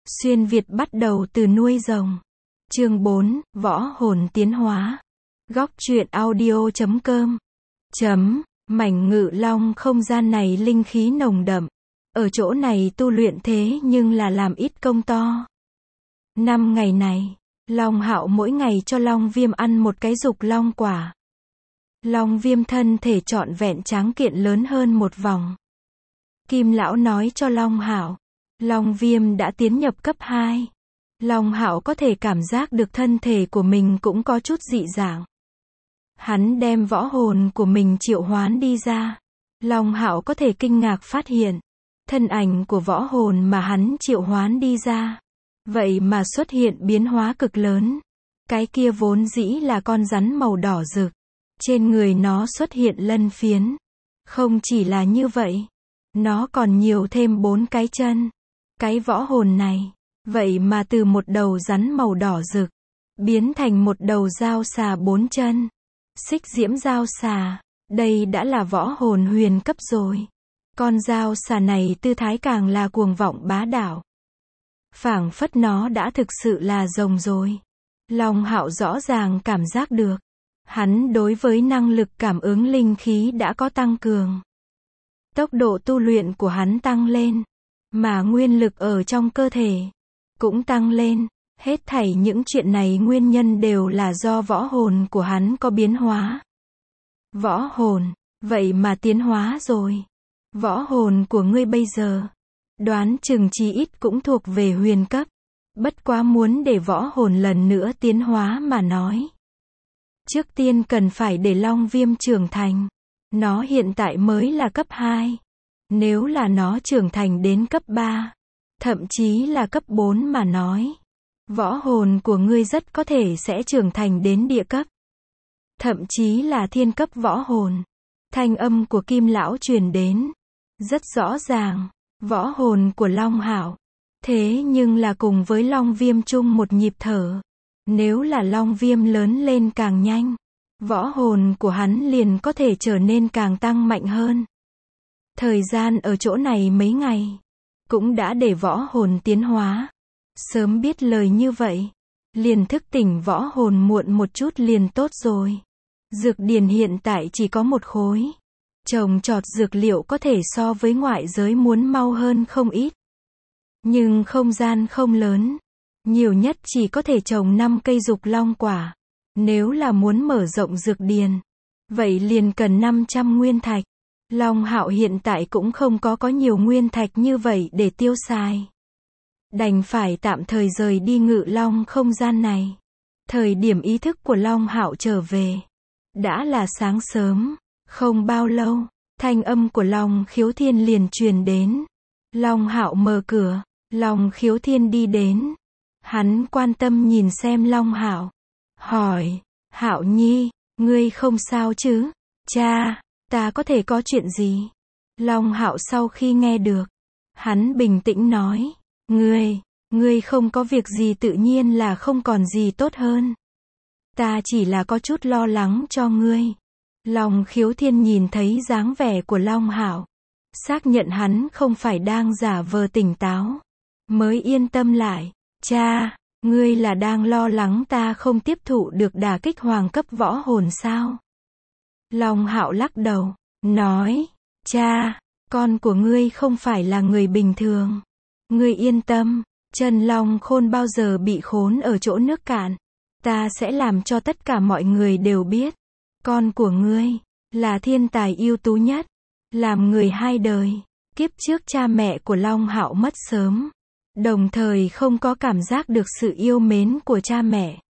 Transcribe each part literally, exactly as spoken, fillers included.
Xuyên Việt bắt đầu từ nuôi rồng. Chương bốn, Võ hồn tiến hóa. Góc truyện audio chấm com. Chấm, mảnh Ngự Long không gian này linh khí nồng đậm. Ở chỗ này tu luyện thế nhưng là làm ít công to. Năm ngày này, Long Hạo mỗi ngày cho Long Viêm ăn một cái dục long quả. Long Viêm thân thể trọn vẹn tráng kiện lớn hơn một vòng. Kim lão nói cho Long Hạo, Long Viêm đã tiến nhập cấp hai. Long Hạo có thể cảm giác được thân thể của mình cũng có chút dị dạng. Hắn đem võ hồn của mình triệu hoán đi ra. Long Hạo có thể kinh ngạc phát hiện, thân ảnh của võ hồn mà hắn triệu hoán đi ra, vậy mà xuất hiện biến hóa cực lớn. Cái kia vốn dĩ là con rắn màu đỏ rực, trên người nó xuất hiện lân phiến. Không chỉ là như vậy, nó còn nhiều thêm bốn cái chân. Cái võ hồn này, vậy mà từ một đầu rắn màu đỏ rực, biến thành một đầu dao xà bốn chân. Xích diễm dao xà, đây đã là võ hồn huyền cấp rồi. Con dao xà này tư thái càng là cuồng vọng bá đạo. Phảng phất nó đã thực sự là rồng rồi. Long Hạo rõ ràng cảm giác được, hắn đối với năng lực cảm ứng linh khí đã có tăng cường. Tốc độ tu luyện của hắn tăng lên, mà nguyên lực ở trong cơ thể cũng tăng lên. Hết thảy những chuyện này nguyên nhân đều là do võ hồn của hắn có biến hóa. Võ hồn, vậy mà tiến hóa rồi. Võ hồn của ngươi bây giờ, đoán chừng chí ít cũng thuộc về huyền cấp. Bất quá muốn để võ hồn lần nữa tiến hóa mà nói, trước tiên cần phải để Long Viêm trưởng thành. Nó hiện tại mới là cấp hai. Nếu là nó trưởng thành đến cấp ba, thậm chí là cấp bốn mà nói, võ hồn của ngươi rất có thể sẽ trưởng thành đến địa cấp, thậm chí là thiên cấp võ hồn. Thanh âm của Kim lão truyền đến, rất rõ ràng, võ hồn của Long Hạo, thế nhưng là cùng với Long Viêm chung một nhịp thở. Nếu là Long Viêm lớn lên càng nhanh, võ hồn của hắn liền có thể trở nên càng tăng mạnh hơn. Thời gian ở chỗ này mấy ngày, cũng đã để võ hồn tiến hóa. Sớm biết lời như vậy, liền thức tỉnh võ hồn muộn một chút liền tốt rồi. Dược điền hiện tại chỉ có một khối. Trồng trọt dược liệu có thể so với ngoại giới muốn mau hơn không ít. Nhưng không gian không lớn, nhiều nhất chỉ có thể trồng năm cây dục long quả. Nếu là muốn mở rộng dược điền, vậy liền cần năm trăm nguyên thạch. Long Hạo hiện tại cũng không có có nhiều nguyên thạch như vậy để tiêu xài. Đành phải tạm thời rời đi Ngự Long không gian này. Thời điểm ý thức của Long Hạo trở về, đã là sáng sớm. Không bao lâu, thanh âm của Long Khiếu Thiên liền truyền đến. Long Hạo mở cửa, Long Khiếu Thiên đi đến. Hắn quan tâm nhìn xem Long Hạo, hỏi, Hạo Nhi, ngươi không sao chứ? Cha, ta có thể có chuyện gì? Long Hạo sau khi nghe được, hắn bình tĩnh nói, ngươi, ngươi không có việc gì tự nhiên là không còn gì tốt hơn. Ta chỉ là có chút lo lắng cho ngươi. Long Khiếu Thiên nhìn thấy dáng vẻ của Long Hạo, xác nhận hắn không phải đang giả vờ tỉnh táo, mới yên tâm lại. Cha, ngươi là đang lo lắng ta không tiếp thụ được đả kích hoàng cấp võ hồn sao? Long Hạo lắc đầu, nói, cha, con của ngươi không phải là người bình thường. Ngươi yên tâm, Chân Long Khôn bao giờ bị khốn ở chỗ nước cạn. Ta sẽ làm cho tất cả mọi người đều biết, con của ngươi là thiên tài ưu tú nhất, làm người hai đời. Kiếp trước cha mẹ của Long Hạo mất sớm, đồng thời không có cảm giác được sự yêu mến của cha mẹ.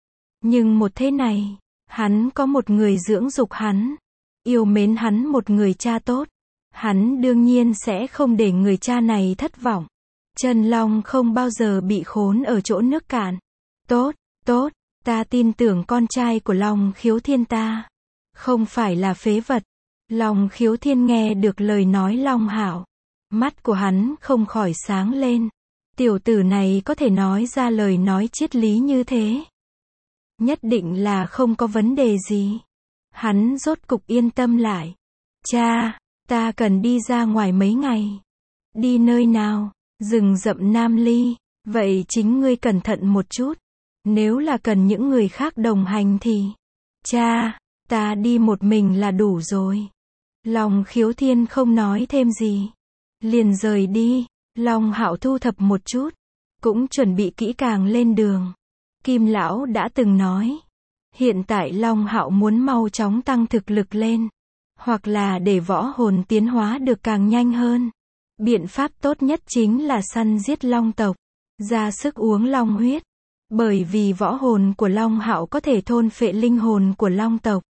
Nhưng một thế này, hắn có một người dưỡng dục hắn, yêu mến hắn một người cha tốt. Hắn đương nhiên sẽ không để người cha này thất vọng. Chân Long không bao giờ bị khốn ở chỗ nước cạn. Tốt, tốt, ta tin tưởng con trai của Long Khiếu Thiên ta không phải là phế vật. Long Khiếu Thiên nghe được lời nói Long Hạo, mắt của hắn không khỏi sáng lên. Tiểu tử này có thể nói ra lời nói triết lý như thế, nhất định là không có vấn đề gì. Hắn rốt cục yên tâm lại. Cha, ta cần đi ra ngoài mấy ngày. Đi nơi nào? Rừng rậm Nam Ly. Vậy chính ngươi cẩn thận một chút. Nếu là cần những người khác đồng hành thì, cha, ta đi một mình là đủ rồi. Long Khiếu Thiên không nói thêm gì. Liền rời đi. Long Hạo thu thập một chút. Cũng chuẩn bị kỹ càng lên đường. Kim Lão đã từng nói. Hiện tại Long Hạo muốn mau chóng tăng thực lực lên. Hoặc là để võ hồn tiến hóa được càng nhanh hơn. Biện pháp tốt nhất chính là săn giết long tộc. Ra sức uống long huyết. Bởi vì võ hồn của Long Hạo có thể thôn phệ linh hồn của long tộc.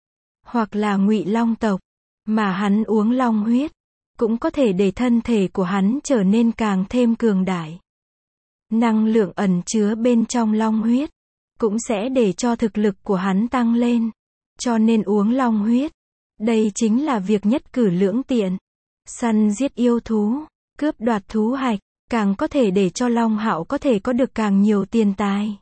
Hoặc là ngụy long tộc. Mà hắn uống long huyết. Cũng có thể để thân thể của hắn trở nên càng thêm cường đại. Năng lượng ẩn chứa bên trong long huyết. Cũng sẽ để cho thực lực của hắn tăng lên. Cho nên uống long huyết. Đây chính là việc nhất cử lưỡng tiện. Săn giết yêu thú. Cướp đoạt thú hạch. Càng có thể để cho Long Hạo có thể có được càng nhiều tiền tài.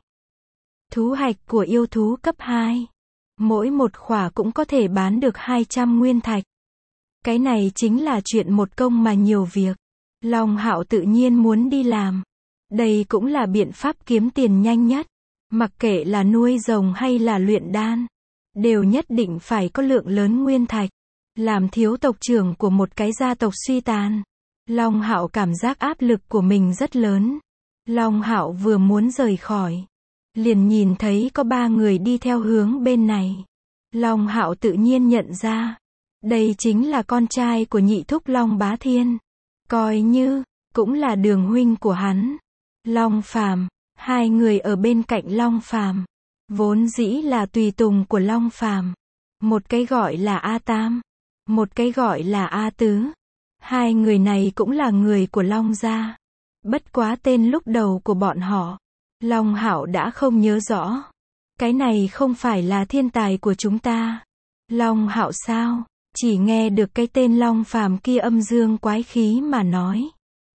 Thú hạch của yêu thú cấp hai. Mỗi một khỏa cũng có thể bán được hai trăm nguyên thạch. Cái này chính là chuyện một công mà nhiều việc. Long Hạo tự nhiên muốn đi làm. Đây cũng là biện pháp kiếm tiền nhanh nhất. Mặc kệ là nuôi rồng hay là luyện đan. Đều nhất định phải có lượng lớn nguyên thạch. Làm thiếu tộc trưởng của một cái gia tộc suy tàn. Long Hạo cảm giác áp lực của mình rất lớn. Long Hạo vừa muốn rời khỏi. Liền nhìn thấy có ba người đi theo hướng bên này. Long Hạo tự nhiên nhận ra. Đây chính là con trai của nhị thúc Long Bá Thiên. Coi như, cũng là đường huynh của hắn. Long Phàm, hai người ở bên cạnh Long Phàm. Vốn dĩ là tùy tùng của Long Phàm. Một cái gọi là A Tam. Một cái gọi là A Tứ. Hai người này cũng là người của Long gia. Bất quá tên lúc đầu của bọn họ. Long Hạo đã không nhớ rõ. Cái này không phải là thiên tài của chúng ta. Long Hạo sao? Chỉ nghe được cái tên Long Phàm kia âm dương quái khí mà nói.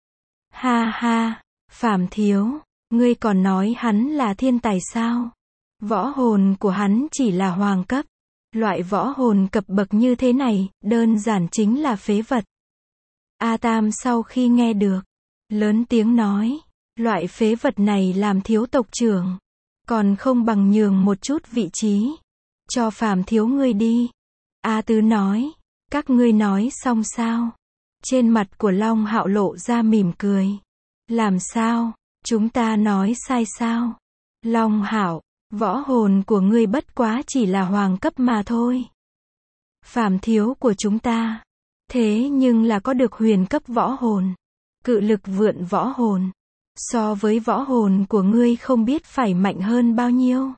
Ha ha, Phàm thiếu, ngươi còn nói hắn là thiên tài sao? Võ hồn của hắn chỉ là hoàng cấp. Loại võ hồn cấp bậc như thế này, đơn giản chính là phế vật. A Tam sau khi nghe được, lớn tiếng nói, loại phế vật này làm thiếu tộc trưởng, còn không bằng nhường một chút vị trí, cho Phàm thiếu ngươi đi. A Tứ nói, các ngươi nói xong sao? Trên mặt của Long Hạo lộ ra mỉm cười. Làm sao? Chúng ta nói sai sao? Long Hạo, võ hồn của ngươi bất quá chỉ là hoàng cấp mà thôi. Phàm thiếu của chúng ta, thế nhưng là có được huyền cấp võ hồn. Cự lực vượn võ hồn. So với võ hồn của ngươi không biết phải mạnh hơn bao nhiêu.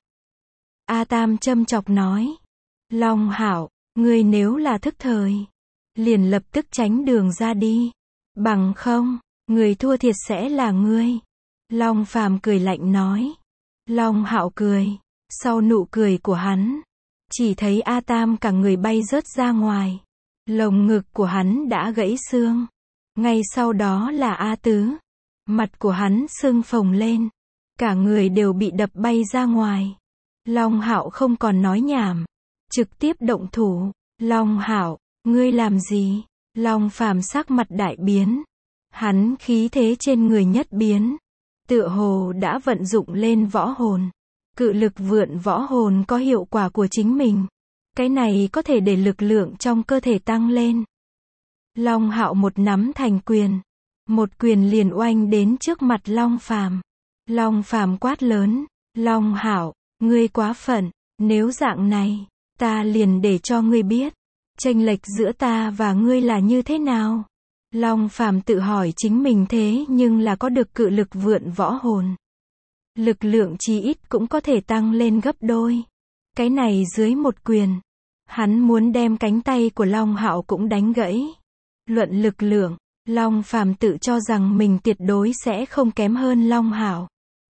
A Tam châm chọc nói. Long Hạo, ngươi nếu là thức thời, liền lập tức tránh đường ra đi. Bằng không, người thua thiệt sẽ là ngươi. Long Phàm cười lạnh nói. Long Hạo cười. Sau nụ cười của hắn, chỉ thấy A Tam cả người bay rớt ra ngoài. Lồng ngực của hắn đã gãy xương. Ngay sau đó là A Tứ. Mặt của hắn sưng phồng lên. Cả người đều bị đập bay ra ngoài. Long Hạo không còn nói nhảm. Trực tiếp động thủ. Long Hạo, ngươi làm gì? Long Phàm sắc mặt đại biến. Hắn khí thế trên người nhất biến. Tựa hồ đã vận dụng lên võ hồn. Cự lực vượn võ hồn có hiệu quả của chính mình. Cái này có thể để lực lượng trong cơ thể tăng lên. Long Hạo một nắm thành quyền. Một quyền liền oanh đến trước mặt Long Phàm. Long Phàm quát lớn. Long Hạo, ngươi quá phận. Nếu dạng này, ta liền để cho ngươi biết. Chênh lệch giữa ta và ngươi là như thế nào? Long Phàm tự hỏi chính mình thế nhưng là có được cự lực vượn võ hồn. Lực lượng chí ít cũng có thể tăng lên gấp đôi. Cái này dưới một quyền. Hắn muốn đem cánh tay của Long Hạo cũng đánh gãy. Luận lực lượng, Long Phàm tự cho rằng mình tuyệt đối sẽ không kém hơn Long Hạo.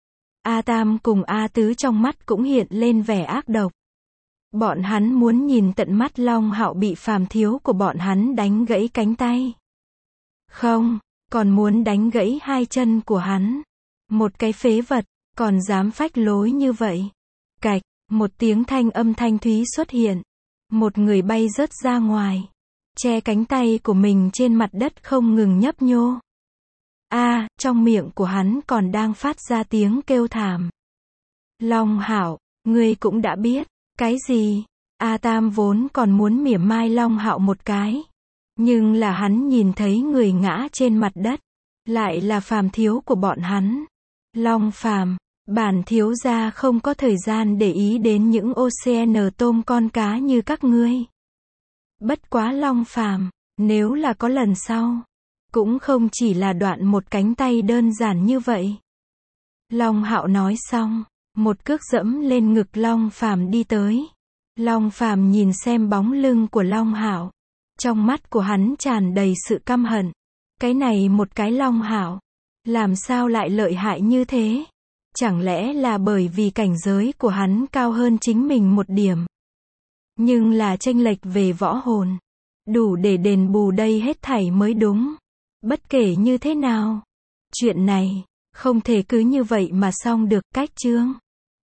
A Tam cùng A Tứ trong mắt cũng hiện lên vẻ ác độc. Bọn hắn muốn nhìn tận mắt Long Hạo bị Phàm thiếu của bọn hắn đánh gãy cánh tay. Không, còn muốn đánh gãy hai chân của hắn. Một cái phế vật, còn dám phách lối như vậy. Cạch, một tiếng thanh âm thanh thúy xuất hiện. Một người bay rớt ra ngoài. Che cánh tay của mình trên mặt đất không ngừng nhấp nhô. A, trong miệng của hắn còn đang phát ra tiếng kêu thảm. Long Hạo, ngươi cũng đã biết. Cái gì? A Tam vốn còn muốn mỉa mai Long Hạo một cái. Nhưng là hắn nhìn thấy người ngã trên mặt đất. Lại là Phàm thiếu của bọn hắn. Long Phàm, bản thiếu gia không có thời gian để ý đến những ô xê en tôm con cá như các ngươi. Bất quá Long Phàm, nếu là có lần sau, cũng không chỉ là đoạn một cánh tay đơn giản như vậy. Long Hạo nói xong, một cước dẫm lên ngực Long Phàm đi tới. Long Phàm nhìn xem bóng lưng của Long Hạo, trong mắt của hắn tràn đầy sự căm hận. Cái này một cái Long Hạo, làm sao lại lợi hại như thế? Chẳng lẽ là bởi vì cảnh giới của hắn cao hơn chính mình một điểm? Nhưng là chênh lệch về võ hồn, đủ để đền bù đây hết thảy mới đúng. Bất kể như thế nào, chuyện này không thể cứ như vậy mà xong được. Cách chương